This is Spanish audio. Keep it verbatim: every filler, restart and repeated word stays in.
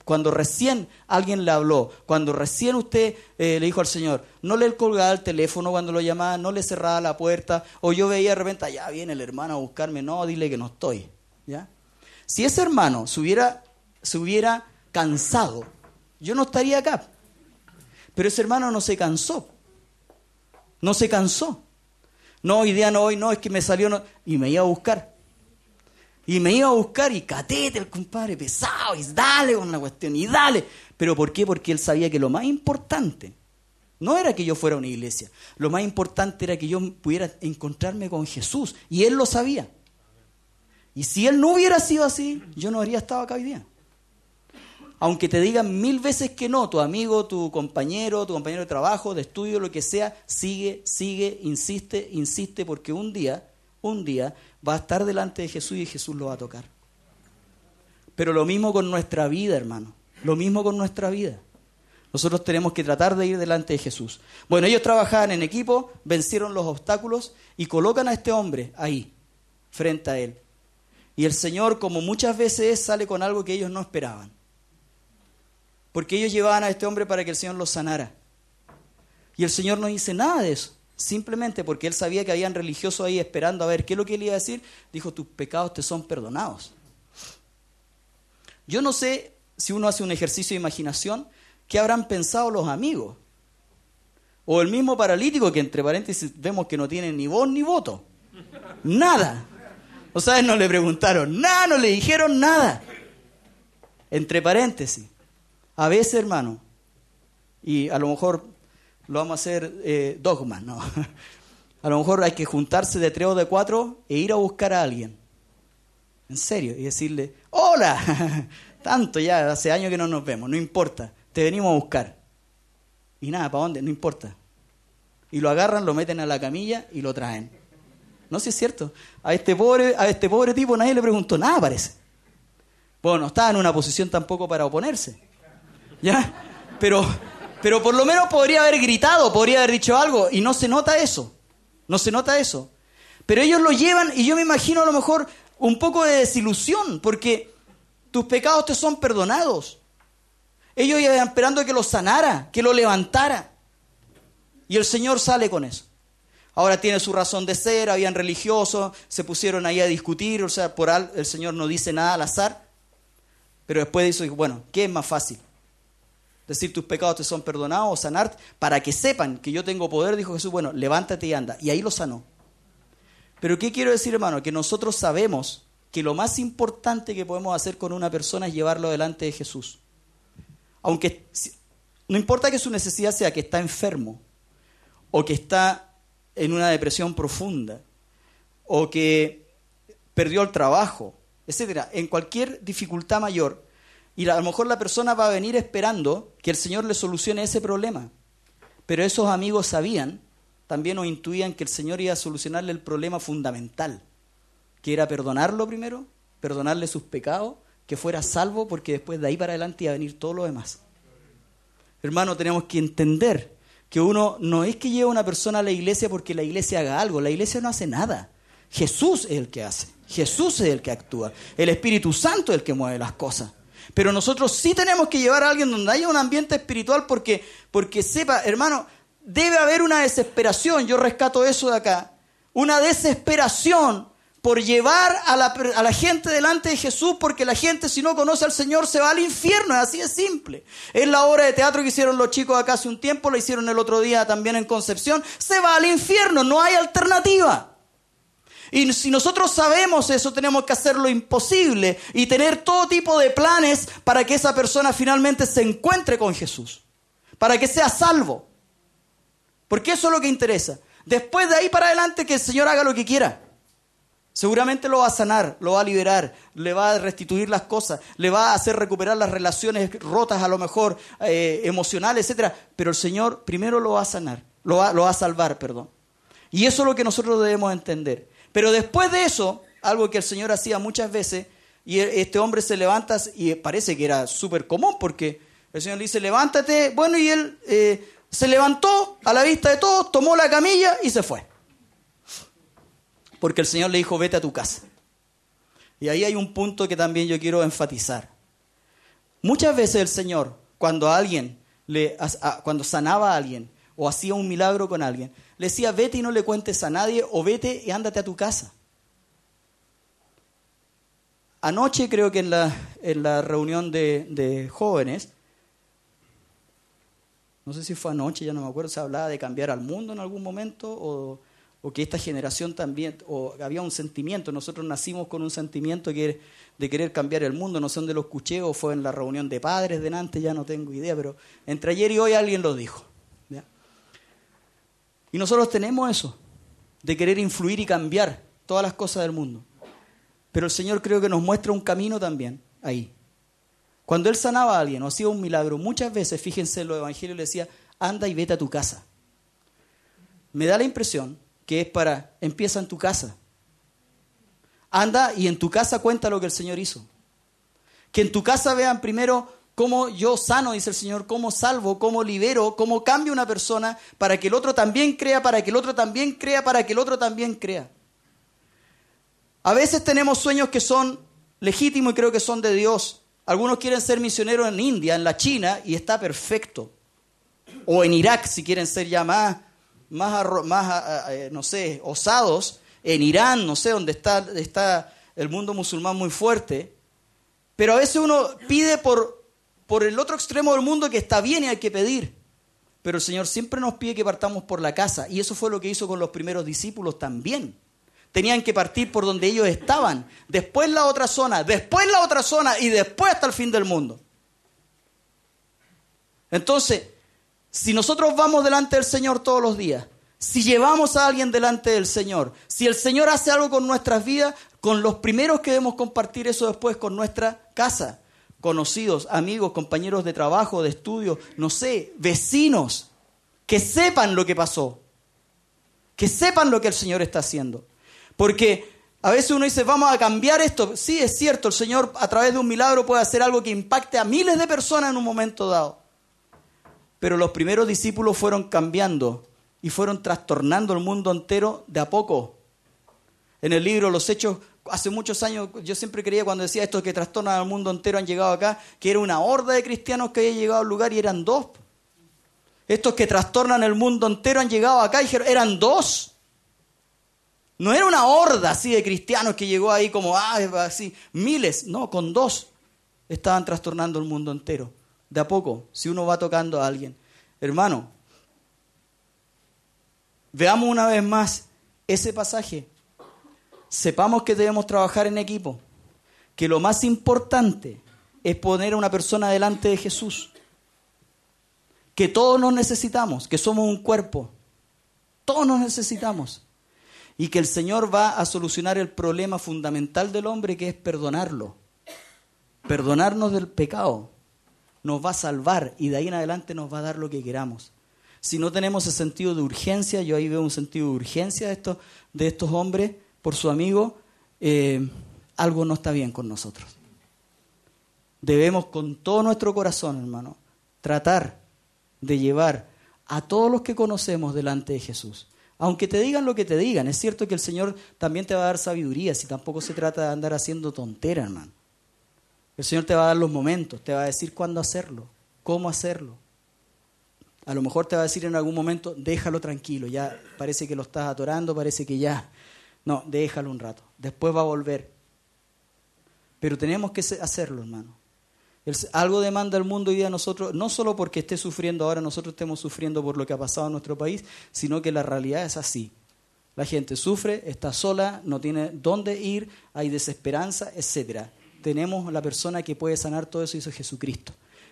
cuando recién alguien le habló, cuando recién usted eh, le dijo al Señor, no le colgaba el teléfono cuando lo llamaba, no le cerraba la puerta, o yo veía de repente, ya viene el hermano a buscarme, no, dile que no estoy, ¿ya? Si ese hermano se hubiera, se hubiera cansado, yo no estaría acá. Pero ese hermano no se cansó. No se cansó. No, hoy día no, hoy no, es que me salió, no, y me iba a buscar. Y me iba a buscar y catete el compadre pesado, y dale con la cuestión, y dale. ¿Pero por qué? Porque él sabía que lo más importante no era que yo fuera a una iglesia. Lo más importante era que yo pudiera encontrarme con Jesús. Y él lo sabía. Y si él no hubiera sido así, yo no habría estado acá hoy día. Aunque te digan mil veces que no, tu amigo, tu compañero, tu compañero de trabajo, de estudio, lo que sea, sigue, sigue, insiste, insiste, porque un día, un día va a estar delante de Jesús y Jesús lo va a tocar. Pero lo mismo con nuestra vida, hermano. Lo mismo con nuestra vida. Nosotros tenemos que tratar de ir delante de Jesús. Bueno, ellos trabajaban en equipo, vencieron los obstáculos y colocan a este hombre ahí, frente a él. Y el Señor, como muchas veces, sale con algo que ellos no esperaban. Porque ellos llevaban a este hombre para que el Señor los sanara. Y el Señor no dice nada de eso. Simplemente porque Él sabía que habían religiosos ahí esperando a ver qué es lo que Él iba a decir. Dijo, tus pecados te son perdonados. Yo no sé si uno hace un ejercicio de imaginación, ¿qué habrán pensado los amigos? O el mismo paralítico que entre paréntesis vemos que no tiene ni voz ni voto. Nada. O sea, no le preguntaron nada, no le dijeron nada. Entre paréntesis. A veces, hermano, y a lo mejor lo vamos a hacer eh, dogma, ¿no? A lo mejor hay que juntarse de tres o de cuatro e ir a buscar a alguien. En serio, y decirle, ¡hola! Tanto ya, hace años que no nos vemos, no importa, te venimos a buscar. Y nada, ¿para dónde? No importa. Y lo agarran, lo meten a la camilla y lo traen. No sé si es cierto. A este pobre, a este pobre tipo nadie le preguntó nada, parece. Bueno, no estaba en una posición tampoco para oponerse. ¿Ya? Pero, pero por lo menos podría haber gritado, podría haber dicho algo, y no se nota eso, no se nota eso. Pero ellos lo llevan, y yo me imagino a lo mejor un poco de desilusión, porque tus pecados te son perdonados. Ellos iban esperando que lo sanara, que lo levantara, y el Señor sale con eso. Ahora tiene su razón de ser, habían religiosos, se pusieron ahí a discutir, o sea, por al, el Señor no dice nada al azar, pero después dice, bueno, ¿qué es más fácil? Decir tus pecados te son perdonados o sanarte, para que sepan que yo tengo poder, dijo Jesús, bueno, levántate y anda. Y ahí lo sanó. Pero ¿qué quiero decir, hermano? Que nosotros sabemos que lo más importante que podemos hacer con una persona es llevarlo delante de Jesús. Aunque no importa que su necesidad sea que está enfermo, o que está en una depresión profunda, o que perdió el trabajo, etcétera, en cualquier dificultad mayor. Y a lo mejor la persona va a venir esperando que el Señor le solucione ese problema. Pero esos amigos sabían, también o intuían que el Señor iba a solucionarle el problema fundamental, que era perdonarlo primero, perdonarle sus pecados, que fuera salvo, porque después de ahí para adelante iba a venir todo lo demás. Hermano, tenemos que entender que uno no es que lleve a una persona a la iglesia porque la iglesia haga algo. La iglesia no hace nada. Jesús es el que hace. Jesús es el que actúa. El Espíritu Santo es el que mueve las cosas. Pero nosotros sí tenemos que llevar a alguien donde haya un ambiente espiritual porque, porque sepa, hermano, debe haber una desesperación, yo rescato eso de acá, una desesperación por llevar a la, a la gente delante de Jesús, porque la gente si no conoce al Señor se va al infierno, es así de simple. Es la obra de teatro que hicieron los chicos acá hace un tiempo, la hicieron el otro día también en Concepción, se va al infierno, no hay alternativa. Y si nosotros sabemos eso, tenemos que hacer lo imposible y tener todo tipo de planes para que esa persona finalmente se encuentre con Jesús, para que sea salvo. Porque eso es lo que interesa. Después de ahí para adelante que el Señor haga lo que quiera. Seguramente lo va a sanar, lo va a liberar, le va a restituir las cosas, le va a hacer recuperar las relaciones rotas a lo mejor, eh, emocionales, etcétera. Pero el Señor primero lo va a sanar, lo va, lo va a salvar, perdón. Y eso es lo que nosotros debemos entender. Pero después de eso, algo que el Señor hacía muchas veces, y este hombre se levanta, y parece que era súper común, porque el Señor le dice, levántate, bueno, y él eh, se levantó a la vista de todos, tomó la camilla y se fue. Porque el Señor le dijo, vete a tu casa. Y ahí hay un punto que también yo quiero enfatizar. Muchas veces el Señor, cuando a alguien le, a, cuando sanaba a alguien o hacía un milagro con alguien, le decía, vete y no le cuentes a nadie, o vete y ándate a tu casa. Anoche creo que en la, en la reunión de, de jóvenes, no sé si fue anoche, ya no me acuerdo, se hablaba de cambiar al mundo en algún momento, o, o que esta generación también, o había un sentimiento, nosotros nacimos con un sentimiento que, de querer cambiar el mundo, no sé dónde lo escuché, o fue en la reunión de padres de Nantes, ya no tengo idea, pero entre ayer y hoy alguien lo dijo. ¿Ya? Y nosotros tenemos eso, de querer influir y cambiar todas las cosas del mundo. Pero el Señor creo que nos muestra un camino también ahí. Cuando Él sanaba a alguien o hacía un milagro, muchas veces, fíjense en los evangelios, le decía, anda y vete a tu casa. Me da la impresión que es para, empieza en tu casa. Anda y en tu casa cuenta lo que el Señor hizo. Que en tu casa vean primero cómo yo sano, dice el Señor, cómo salvo, cómo libero, cómo cambio una persona para que el otro también crea, para que el otro también crea, para que el otro también crea. A veces tenemos sueños que son legítimos y creo que son de Dios. Algunos quieren ser misioneros en India, en la China, y está perfecto. O en Irak, si quieren ser ya más, más, más eh, no sé, osados. En Irán, no sé, donde está, está el mundo musulmán muy fuerte. Pero a veces uno pide por, por el otro extremo del mundo, que está bien y hay que pedir. Pero el Señor siempre nos pide que partamos por la casa. Y eso fue lo que hizo con los primeros discípulos también. Tenían que partir por donde ellos estaban, después la otra zona, después la otra zona y después hasta el fin del mundo. Entonces, si nosotros vamos delante del Señor todos los días, si llevamos a alguien delante del Señor, si el Señor hace algo con nuestras vidas, con los primeros que debemos compartir eso después con nuestra casa, conocidos, amigos, compañeros de trabajo, de estudio, no sé, vecinos, que sepan lo que pasó, que sepan lo que el Señor está haciendo. Porque a veces uno dice, vamos a cambiar esto. Sí, es cierto, el Señor a través de un milagro puede hacer algo que impacte a miles de personas en un momento dado. Pero los primeros discípulos fueron cambiando y fueron trastornando el mundo entero de a poco. En el libro Los Hechos, hace muchos años, yo siempre creía cuando decía estos que trastornan al mundo entero han llegado acá, que era una horda de cristianos que había llegado al lugar y eran dos. Estos que trastornan el mundo entero han llegado acá y dijeron, eran dos. No era una horda así de cristianos que llegó ahí como, ah, así, miles. No, con dos estaban trastornando el mundo entero. De a poco, si uno va tocando a alguien. Hermano, veamos una vez más ese pasaje. Sepamos que debemos trabajar en equipo. Que lo más importante es poner a una persona delante de Jesús. Que todos nos necesitamos, que somos un cuerpo. Todos nos necesitamos. Y que el Señor va a solucionar el problema fundamental del hombre, que es perdonarlo. Perdonarnos del pecado. Nos va a salvar y de ahí en adelante nos va a dar lo que queramos. Si no tenemos ese sentido de urgencia, yo ahí veo un sentido de urgencia de estos, de estos hombres por su amigo, eh, algo no está bien con nosotros. Debemos con todo nuestro corazón, hermano, tratar de llevar a todos los que conocemos delante de Jesús. Aunque te digan lo que te digan, es cierto que el Señor también te va a dar sabiduría, si tampoco se trata de andar haciendo tonteras, hermano. El Señor te va a dar los momentos, te va a decir cuándo hacerlo, cómo hacerlo. A lo mejor te va a decir en algún momento, déjalo tranquilo, ya parece que lo estás atorando, parece que ya... No, déjalo un rato, después va a volver. Pero tenemos que hacerlo, hermano. El, algo demanda el mundo hoy día a nosotros, no solo porque esté sufriendo ahora, nosotros estemos sufriendo por lo que ha pasado en nuestro país, sino que la realidad es así. La gente sufre, está sola, no tiene dónde ir, hay desesperanza, etcétera. Tenemos la persona que puede sanar todo eso, y eso es Jesucristo.